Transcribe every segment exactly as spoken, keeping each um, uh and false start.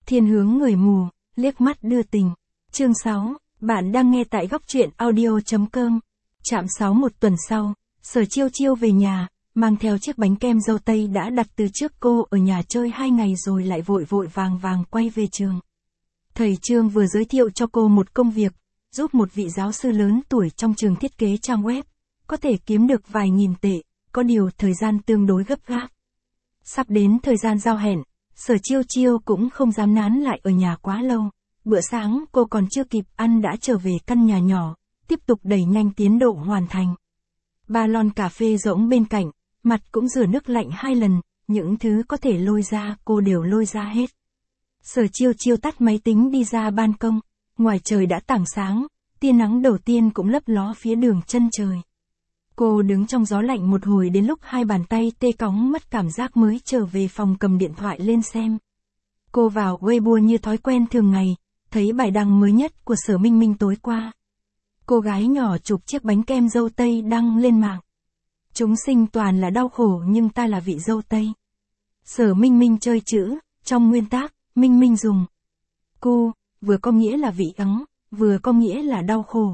Thiên hướng người mù, liếc mắt đưa tình. Chương sáu, bạn đang nghe tại góc truyện audio chấm com. Trạm sáu một tuần sau, Sở Chiêu Chiêu về nhà, mang theo chiếc bánh kem dâu tây đã đặt từ trước. Cô ở nhà chơi hai ngày rồi lại vội vội vàng vàng quay về trường. Thầy Trương vừa giới thiệu cho cô một công việc, giúp một vị giáo sư lớn tuổi trong trường thiết kế trang web, có thể kiếm được vài nghìn tệ, có điều thời gian tương đối gấp gáp. Sắp đến thời gian giao hẹn, Sở Chiêu Chiêu cũng không dám nán lại ở nhà quá lâu. Bữa sáng cô còn chưa kịp ăn đã trở về căn nhà nhỏ, tiếp tục đẩy nhanh tiến độ hoàn thành. Ba lon cà phê rỗng bên cạnh, mặt cũng rửa nước lạnh hai lần, những thứ có thể lôi ra cô đều lôi ra hết. Sở Chiêu Chiêu tắt máy tính đi ra ban công, ngoài trời đã tảng sáng, tia nắng đầu tiên cũng lấp ló phía đường chân trời. Cô đứng trong gió lạnh một hồi đến lúc hai bàn tay tê cóng mất cảm giác mới trở về phòng cầm điện thoại lên xem. Cô vào Weibo như thói quen thường ngày, thấy bài đăng mới nhất của Sở Minh Minh tối qua. Cô gái nhỏ chụp chiếc bánh kem dâu tây đăng lên mạng. Chúng sinh toàn là đau khổ nhưng ta là vị dâu tây. Sở Minh Minh chơi chữ, trong nguyên tác, Minh Minh dùng cu, vừa có nghĩa là vị ắng, vừa có nghĩa là đau khổ.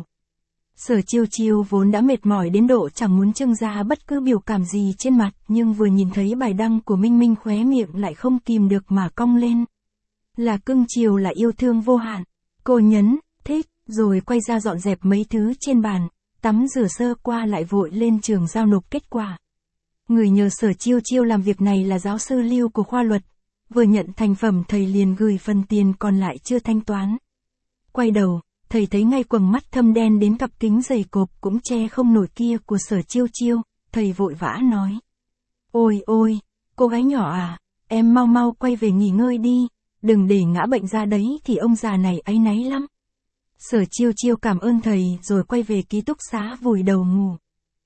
Sở Chiêu Chiêu vốn đã mệt mỏi đến độ chẳng muốn trưng ra bất cứ biểu cảm gì trên mặt, nhưng vừa nhìn thấy bài đăng của Minh Minh khóe miệng lại không kìm được mà cong lên. Là cưng chiều là yêu thương vô hạn. Cô nhấn, thích, rồi quay ra dọn dẹp mấy thứ trên bàn, tắm rửa sơ qua lại vội lên trường giao nộp kết quả. Người nhờ Sở Chiêu Chiêu làm việc này là giáo sư Lưu của khoa luật. Vừa nhận thành phẩm thầy liền gửi phần tiền còn lại chưa thanh toán. Quay đầu, thầy thấy ngay quầng mắt thâm đen đến cặp kính dày cộp cũng che không nổi kia của Sở Chiêu Chiêu, thầy vội vã nói. Ôi ôi, cô gái nhỏ à, em mau mau quay về nghỉ ngơi đi, đừng để ngã bệnh ra đấy thì ông già này áy náy lắm. Sở Chiêu Chiêu cảm ơn thầy rồi quay về ký túc xá vùi đầu ngủ.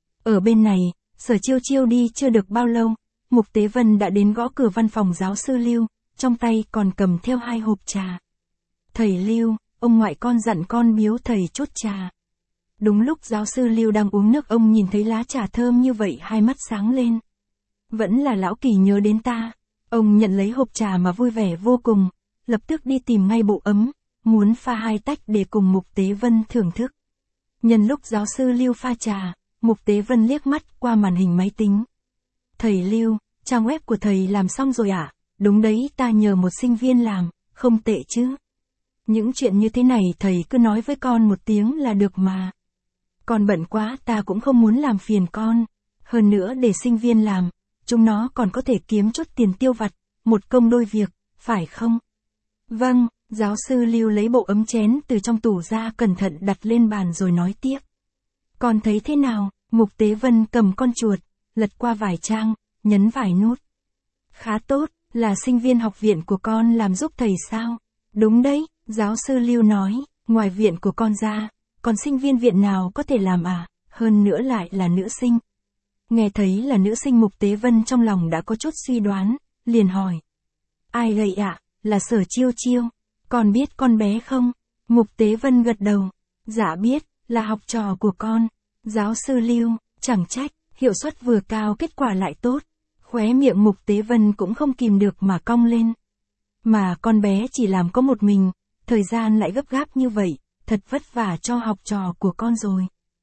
Ở bên này, Sở Chiêu Chiêu đi chưa được bao lâu, Mục Tế Vân đã đến gõ cửa văn phòng giáo sư Lưu, trong tay còn cầm theo hai hộp trà. Thầy Lưu, ông ngoại con dặn con biếu thầy chút trà. Đúng lúc giáo sư Lưu đang uống nước ông nhìn thấy lá trà thơm như vậy hai mắt sáng lên. Vẫn là lão Kỳ nhớ đến ta. Ông nhận lấy hộp trà mà vui vẻ vô cùng, lập tức đi tìm ngay bộ ấm, muốn pha hai tách để cùng Mục Tế Vân thưởng thức. Nhân lúc giáo sư Lưu pha trà, Mục Tế Vân liếc mắt qua màn hình máy tính. Thầy Lưu, trang web của thầy làm xong rồi ạ? À? Đúng đấy, ta nhờ một sinh viên làm, không tệ chứ. Những chuyện như thế này thầy cứ nói với con một tiếng là được mà. Con bận quá ta cũng không muốn làm phiền con. Hơn nữa để sinh viên làm, chúng nó còn có thể kiếm chút tiền tiêu vặt, một công đôi việc, phải không? Vâng, giáo sư Lưu lấy bộ ấm chén từ trong tủ ra cẩn thận đặt lên bàn rồi nói tiếp. Con thấy thế nào? Mục Tế Vân cầm con chuột, lật qua vài trang, nhấn vài nút. Khá tốt, là sinh viên học viện của con làm giúp thầy sao? Đúng đấy, giáo sư Lưu nói, ngoài viện của con ra, còn sinh viên viện nào có thể làm à, hơn nữa lại là nữ sinh. Nghe thấy là nữ sinh Mục Tế Vân trong lòng đã có chút suy đoán, liền hỏi. Ai vậy ạ? À? Là Sở Chiêu Chiêu. Con biết con bé không? Mục Tế Vân gật đầu. Dạ biết, là học trò của con. Giáo sư Lưu, chẳng trách, hiệu suất vừa cao kết quả lại tốt. Khóe miệng Mục Tế Vân cũng không kìm được mà cong lên. Mà con bé chỉ làm có một mình, thời gian lại gấp gáp như vậy, thật vất vả cho học trò của con rồi.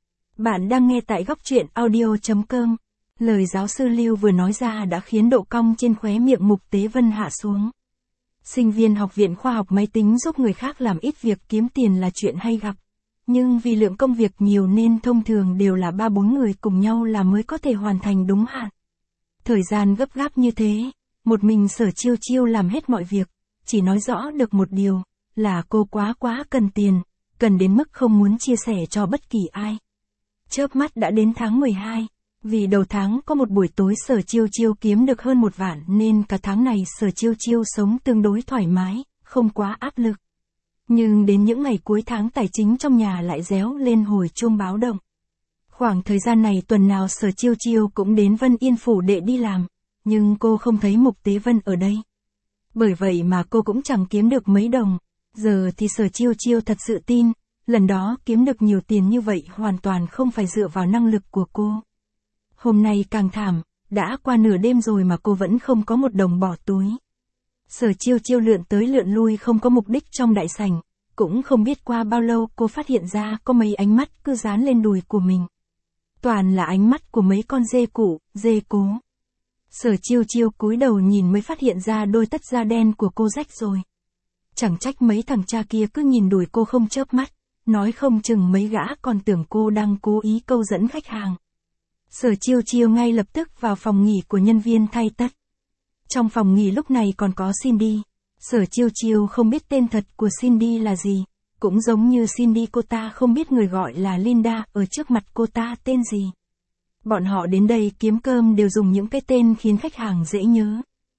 Bạn đang nghe tại góc truyện audio chấm com. Lời giáo sư Lưu vừa nói ra đã khiến độ cong trên khóe miệng Mục Tế Vân hạ xuống. Sinh viên học viện khoa học máy tính giúp người khác làm ít việc kiếm tiền là chuyện hay gặp. Nhưng vì lượng công việc nhiều nên thông thường đều là ba bốn người cùng nhau làm mới có thể hoàn thành đúng hạn. Thời gian gấp gáp như thế, một mình Sở Chiêu Chiêu làm hết mọi việc, chỉ nói rõ được một điều, là cô quá quá cần tiền, cần đến mức không muốn chia sẻ cho bất kỳ ai. Chớp mắt đã đến tháng mười hai, vì đầu tháng có một buổi tối Sở Chiêu Chiêu kiếm được hơn một vạn nên cả tháng này Sở Chiêu Chiêu sống tương đối thoải mái, không quá áp lực. Nhưng đến những ngày cuối tháng tài chính trong nhà lại réo lên hồi chuông báo động. Khoảng thời gian này tuần nào Sở Chiêu Chiêu cũng đến Vân Yên Phủ để đi làm, nhưng cô không thấy Mục Tế Vân ở đây. Bởi vậy mà cô cũng chẳng kiếm được mấy đồng. Giờ thì Sở Chiêu Chiêu thật sự tin, lần đó kiếm được nhiều tiền như vậy hoàn toàn không phải dựa vào năng lực của cô. Hôm nay càng thảm, đã qua nửa đêm rồi mà cô vẫn không có một đồng bỏ túi. Sở Chiêu Chiêu lượn tới lượn lui không có mục đích trong đại sảnh, cũng không biết qua bao lâu cô phát hiện ra có mấy ánh mắt cứ dán lên đùi của mình. Toàn là ánh mắt của mấy con dê cụ, dê cố. Sở Chiêu Chiêu cúi đầu nhìn mới phát hiện ra đôi tất da đen của cô rách rồi. Chẳng trách mấy thằng cha kia cứ nhìn đùi cô không chớp mắt, nói không chừng mấy gã còn tưởng cô đang cố ý câu dẫn khách hàng. Sở Chiêu Chiêu ngay lập tức vào phòng nghỉ của nhân viên thay tất. Trong phòng nghỉ lúc này còn có Cindy. Sở Chiêu Chiêu không biết tên thật của Cindy là gì, cũng giống như Cindy cô ta không biết người gọi là Linda ở trước mặt cô ta tên gì. Bọn họ đến đây kiếm cơm đều dùng những cái tên khiến khách hàng dễ nhớ.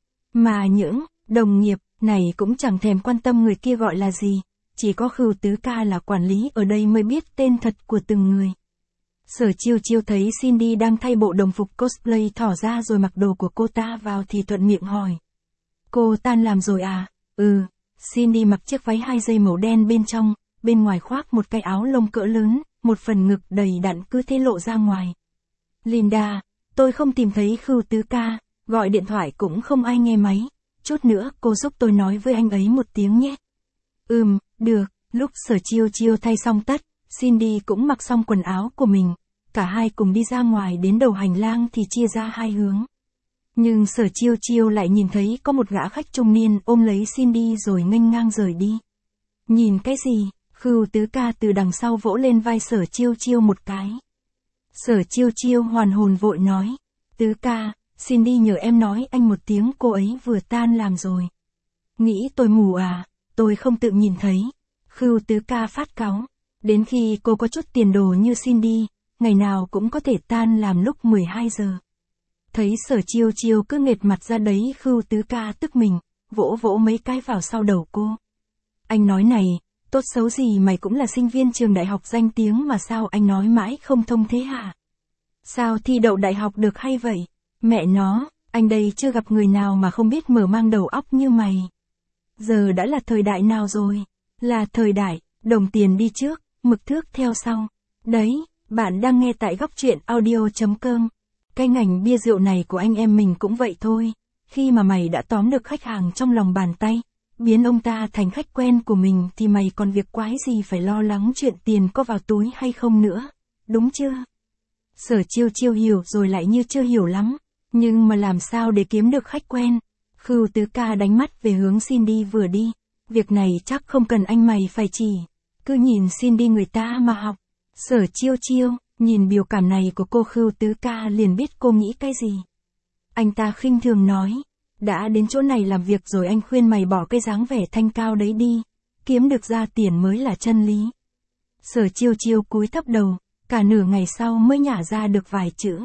Mà những đồng nghiệp này cũng chẳng thèm quan tâm người kia gọi là gì, chỉ có Khưu Tứ Ca là quản lý ở đây mới biết tên thật của từng người. Sở Chiêu Chiêu thấy Cindy đang thay bộ đồng phục cosplay thỏ ra rồi mặc đồ của cô ta vào thì thuận miệng hỏi. Cô tan làm rồi à? Ừ, Cindy mặc chiếc váy hai dây màu đen bên trong, bên ngoài khoác một cái áo lông cỡ lớn, một phần ngực đầy đặn cứ thế lộ ra ngoài. Linda, tôi không tìm thấy Khưu Tứ Ca, gọi điện thoại cũng không ai nghe máy, chút nữa cô giúp tôi nói với anh ấy một tiếng nhé. Ừm, được, lúc Sở Chiêu Chiêu thay xong tất, Cindy cũng mặc xong quần áo của mình, cả hai cùng đi ra ngoài đến đầu hành lang thì chia ra hai hướng. Nhưng Sở Chiêu Chiêu lại nhìn thấy có một gã khách trung niên ôm lấy Cindy rồi nghênh ngang rời đi. Nhìn cái gì? Khưu Tứ Ca từ đằng sau vỗ lên vai Sở Chiêu Chiêu một cái. Sở Chiêu Chiêu hoàn hồn vội nói. Tứ Ca, Cindy nhờ em nói anh một tiếng cô ấy vừa tan làm rồi. Nghĩ tôi mù à, tôi không tự nhìn thấy. Khưu Tứ Ca phát cáu. Đến khi cô có chút tiền đồ như Cindy, ngày nào cũng có thể tan làm lúc mười hai giờ. Thấy Sở Chiêu Chiêu cứ nghệt mặt ra đấy, Khưu Tứ Ca tức mình, vỗ vỗ mấy cái vào sau đầu cô. Anh nói này, tốt xấu gì mày cũng là sinh viên trường đại học danh tiếng mà sao anh nói mãi không thông thế hả? Sao thi đậu đại học được hay vậy? Mẹ nó, anh đây chưa gặp người nào mà không biết mở mang đầu óc như mày. Giờ đã là thời đại nào rồi? Là thời đại, đồng tiền đi trước, mực thước theo sau. Đấy, bạn đang nghe tại góc truyện audio chấm com. Cái ngành bia rượu này của anh em mình cũng vậy thôi. Khi mà mày đã tóm được khách hàng trong lòng bàn tay, biến ông ta thành khách quen của mình thì mày còn việc quái gì phải lo lắng chuyện tiền có vào túi hay không nữa. Đúng chưa? Sở Chiêu Chiêu hiểu rồi lại như chưa hiểu lắm. Nhưng mà làm sao để kiếm được khách quen? Khưu Tứ Ca đánh mắt về hướng Cindy vừa đi. Việc này chắc không cần anh mày phải chỉ. Cứ nhìn Cindy người ta mà học. Sở Chiêu Chiêu, nhìn biểu cảm này của cô Khưu Tứ Ca liền biết cô nghĩ cái gì. Anh ta khinh thường nói. Đã đến chỗ này làm việc rồi anh khuyên mày bỏ cái dáng vẻ thanh cao đấy đi. Kiếm được ra tiền mới là chân lý. Sở Chiêu Chiêu cúi thấp đầu, cả nửa ngày sau mới nhả ra được vài chữ.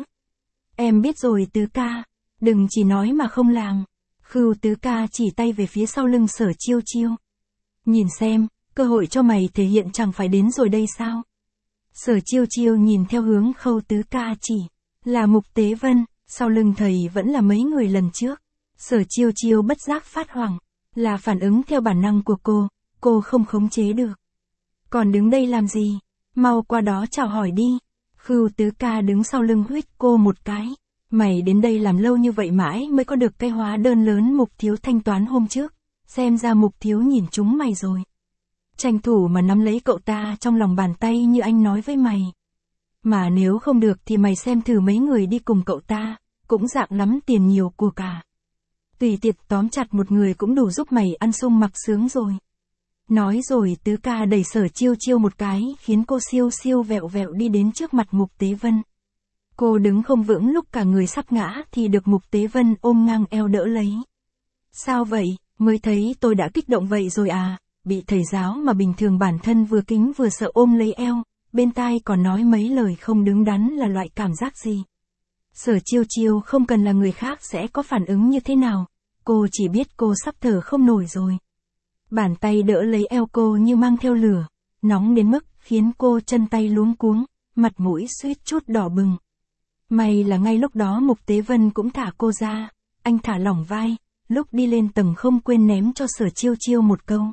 Em biết rồi Tứ Ca, đừng chỉ nói mà không làm. Khưu Tứ Ca chỉ tay về phía sau lưng Sở Chiêu Chiêu. Nhìn xem, cơ hội cho mày thể hiện chẳng phải đến rồi đây sao? Sở Chiêu Chiêu nhìn theo hướng Khưu Tứ Ca chỉ, là Mục Tế Vân, sau lưng thầy vẫn là mấy người lần trước. Sở Chiêu Chiêu bất giác phát hoảng, là phản ứng theo bản năng của cô, cô không khống chế được. Còn đứng đây làm gì? Mau qua đó chào hỏi đi. Khưu Tứ Ca đứng sau lưng huýt cô một cái. Mày đến đây làm lâu như vậy mãi mới có được cái hóa đơn lớn Mục Thiếu thanh toán hôm trước. Xem ra Mục Thiếu nhìn chúng mày rồi. Tranh thủ mà nắm lấy cậu ta trong lòng bàn tay như anh nói với mày. Mà nếu không được thì mày xem thử mấy người đi cùng cậu ta, cũng dạng lắm tiền nhiều của cả. Tùy tiện tóm chặt một người cũng đủ giúp mày ăn sung mặc sướng rồi. Nói rồi Tứ Ca đẩy Sở Chiêu Chiêu một cái khiến cô siêu siêu vẹo vẹo đi đến trước mặt Mục Tế Vân. Cô đứng không vững lúc cả người sắp ngã thì được Mục Tế Vân ôm ngang eo đỡ lấy. Sao vậy, mới thấy tôi đã kích động vậy rồi à, bị thầy giáo mà bình thường bản thân vừa kính vừa sợ ôm lấy eo, bên tai còn nói mấy lời không đứng đắn là loại cảm giác gì. Sở Chiêu Chiêu không cần là người khác sẽ có phản ứng như thế nào, cô chỉ biết cô sắp thở không nổi rồi. Bàn tay đỡ lấy eo cô như mang theo lửa, nóng đến mức khiến cô chân tay luống cuống, mặt mũi suýt chút đỏ bừng. May là ngay lúc đó Mục Tế Vân cũng thả cô ra, anh thả lỏng vai, lúc đi lên tầng không quên ném cho Sở Chiêu Chiêu một câu.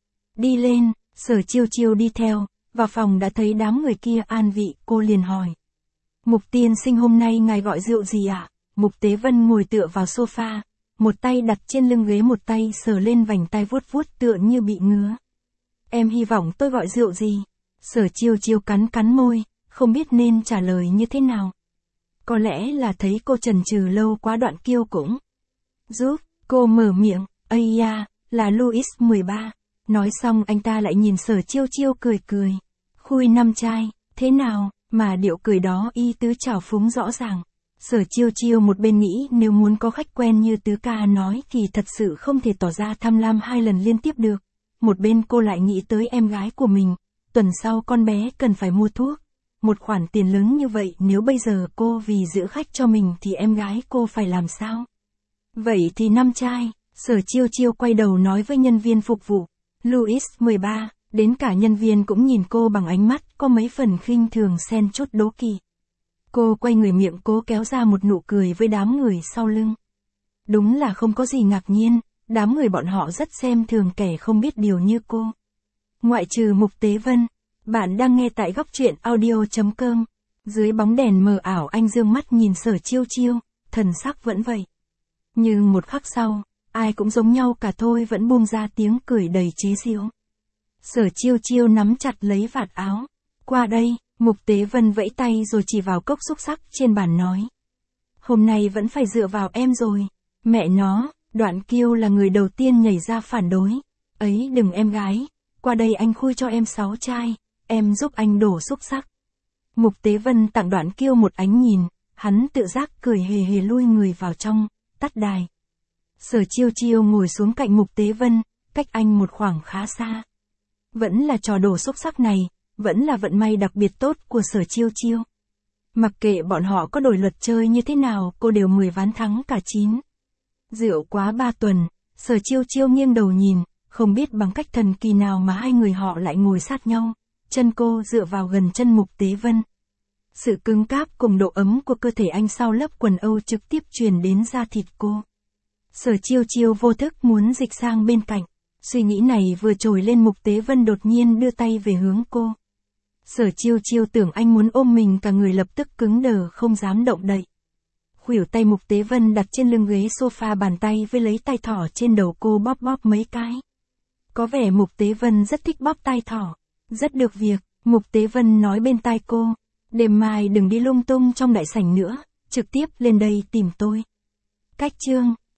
Đi lên, Sở Chiêu Chiêu đi theo, vào phòng đã thấy đám người kia an vị, cô liền hỏi. Mục tiên sinh hôm nay ngài gọi rượu gì ạ? À? Mục Tế Vân ngồi tựa vào sofa, một tay đặt trên lưng ghế một tay sờ lên vành tai vuốt vuốt tựa như bị ngứa. Em hy vọng tôi gọi rượu gì? Sở Chiêu Chiêu cắn cắn môi, không biết nên trả lời như thế nào. Có lẽ là thấy cô chần chừ lâu quá Đoạn Kiêu cũng giúp cô mở miệng, ây da, là Louis mười ba. Nói xong anh ta lại nhìn Sở Chiêu Chiêu cười cười. Khui năm chai, thế nào, mà điệu cười đó y tứ trào phúng rõ ràng. Sở Chiêu Chiêu một bên nghĩ nếu muốn có khách quen như Tứ ca nói thì thật sự không thể tỏ ra tham lam hai lần liên tiếp được. Một bên cô lại nghĩ tới em gái của mình, tuần sau con bé cần phải mua thuốc. Một khoản tiền lớn như vậy nếu bây giờ cô vì giữ khách cho mình thì em gái cô phải làm sao? Vậy thì năm chai, Sở Chiêu Chiêu quay đầu nói với nhân viên phục vụ. Louis mười ba, đến cả nhân viên cũng nhìn cô bằng ánh mắt có mấy phần khinh thường xen chút đố kỵ. Cô quay người miệng cố kéo ra một nụ cười với đám người sau lưng. Đúng là không có gì ngạc nhiên, đám người bọn họ rất xem thường kẻ không biết điều như cô. Ngoại trừ Mục Tế Vân, bạn đang nghe tại góc truyện audio chấm com. Dưới bóng đèn mờ ảo anh dương mắt nhìn Sở Chiêu Chiêu, thần sắc vẫn vậy. Nhưng một khắc sau, ai cũng giống nhau cả thôi vẫn buông ra tiếng cười đầy chế giễu. Sở Chiêu Chiêu nắm chặt lấy vạt áo. Qua đây, Mục Tế Vân vẫy tay rồi chỉ vào cốc xúc xắc trên bàn nói. Hôm nay vẫn phải dựa vào em rồi. Mẹ nó, Đoạn Kiêu là người đầu tiên nhảy ra phản đối. Ấy đừng em gái, qua đây anh khui cho em sáu chai, em giúp anh đổ xúc xắc. Mục Tế Vân tặng Đoạn Kiêu một ánh nhìn, hắn tự giác cười hề hề lui người vào trong, tắt đài. Sở Chiêu Chiêu ngồi xuống cạnh Mục Tế Vân, cách anh một khoảng khá xa. Vẫn là trò đổ xúc xắc này, vẫn là vận may đặc biệt tốt của Sở Chiêu Chiêu. Mặc kệ bọn họ có đổi luật chơi như thế nào, cô đều mười ván thắng cả chín. Rượu quá ba tuần, Sở Chiêu Chiêu nghiêng đầu nhìn, không biết bằng cách thần kỳ nào mà hai người họ lại ngồi sát nhau, chân cô dựa vào gần chân Mục Tế Vân. Sự cứng cáp cùng độ ấm của cơ thể anh sau lớp quần âu trực tiếp truyền đến da thịt cô. Sở Chiêu Chiêu vô thức muốn dịch sang bên cạnh. Suy nghĩ này vừa trồi lên Mục Tế Vân đột nhiên đưa tay về hướng cô. Sở Chiêu Chiêu tưởng anh muốn ôm mình cả người lập tức cứng đờ không dám động đậy. Khuỷu tay Mục Tế Vân đặt trên lưng ghế sofa, bàn tay với lấy tay thỏ trên đầu cô bóp bóp mấy cái. Có vẻ Mục Tế Vân rất thích bóp tay thỏ. Rất được việc, Mục Tế Vân nói bên tai cô. Đêm mai đừng đi lung tung trong đại sảnh nữa, trực tiếp lên đây tìm tôi. Cách chương